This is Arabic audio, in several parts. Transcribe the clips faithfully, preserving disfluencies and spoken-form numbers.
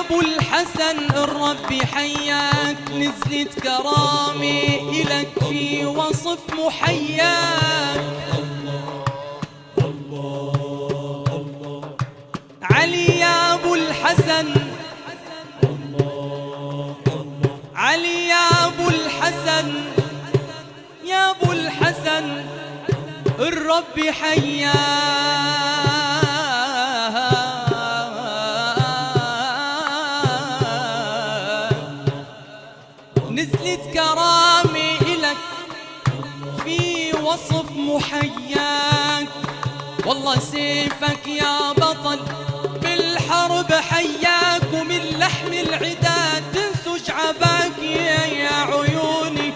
ابو الحسن الرب حياك، نزلت كرامي الك في وصف محياك. علي يا ابو الحسن، علي يا ابو الحسن، يا ابو الحسن الرب حياك. نزلت كرامي إلك في وصف محياك. والله سيفك يا بطل بالحرب حياك، ومن لحم العدا تنسج عباك يا, يا عيوني.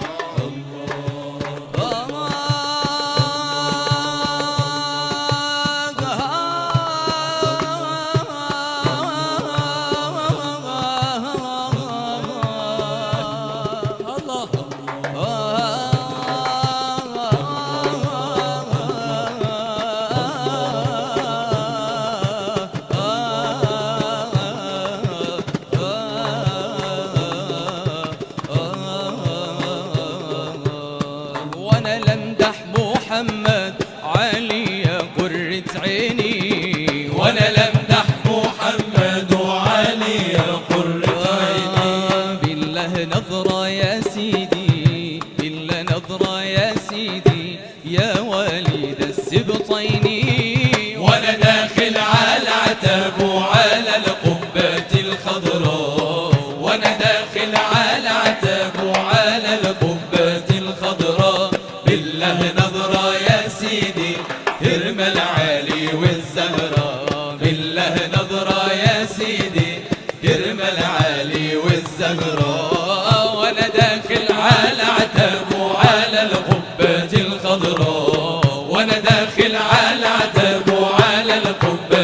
محمد علي يا قرة عيني، وانا لمدح محمد وعلي يا قرة عيني. بالله نظرة يا سيدي، بالله نظرة يا سيدي يا والد السبطين. وانا داخل على عتب وعلى القبة الخضراء، وانا داخل على عتب وعلى القبة الخضراء. بالله نظرة يا سيدي ترمى العالي والزهراء، بالله نظرة يا سيدي ترمى العالي والزهراء. وانا داخل على عتب وعلى القبة الخضراء، وانا داخل على عتب وعلى القبة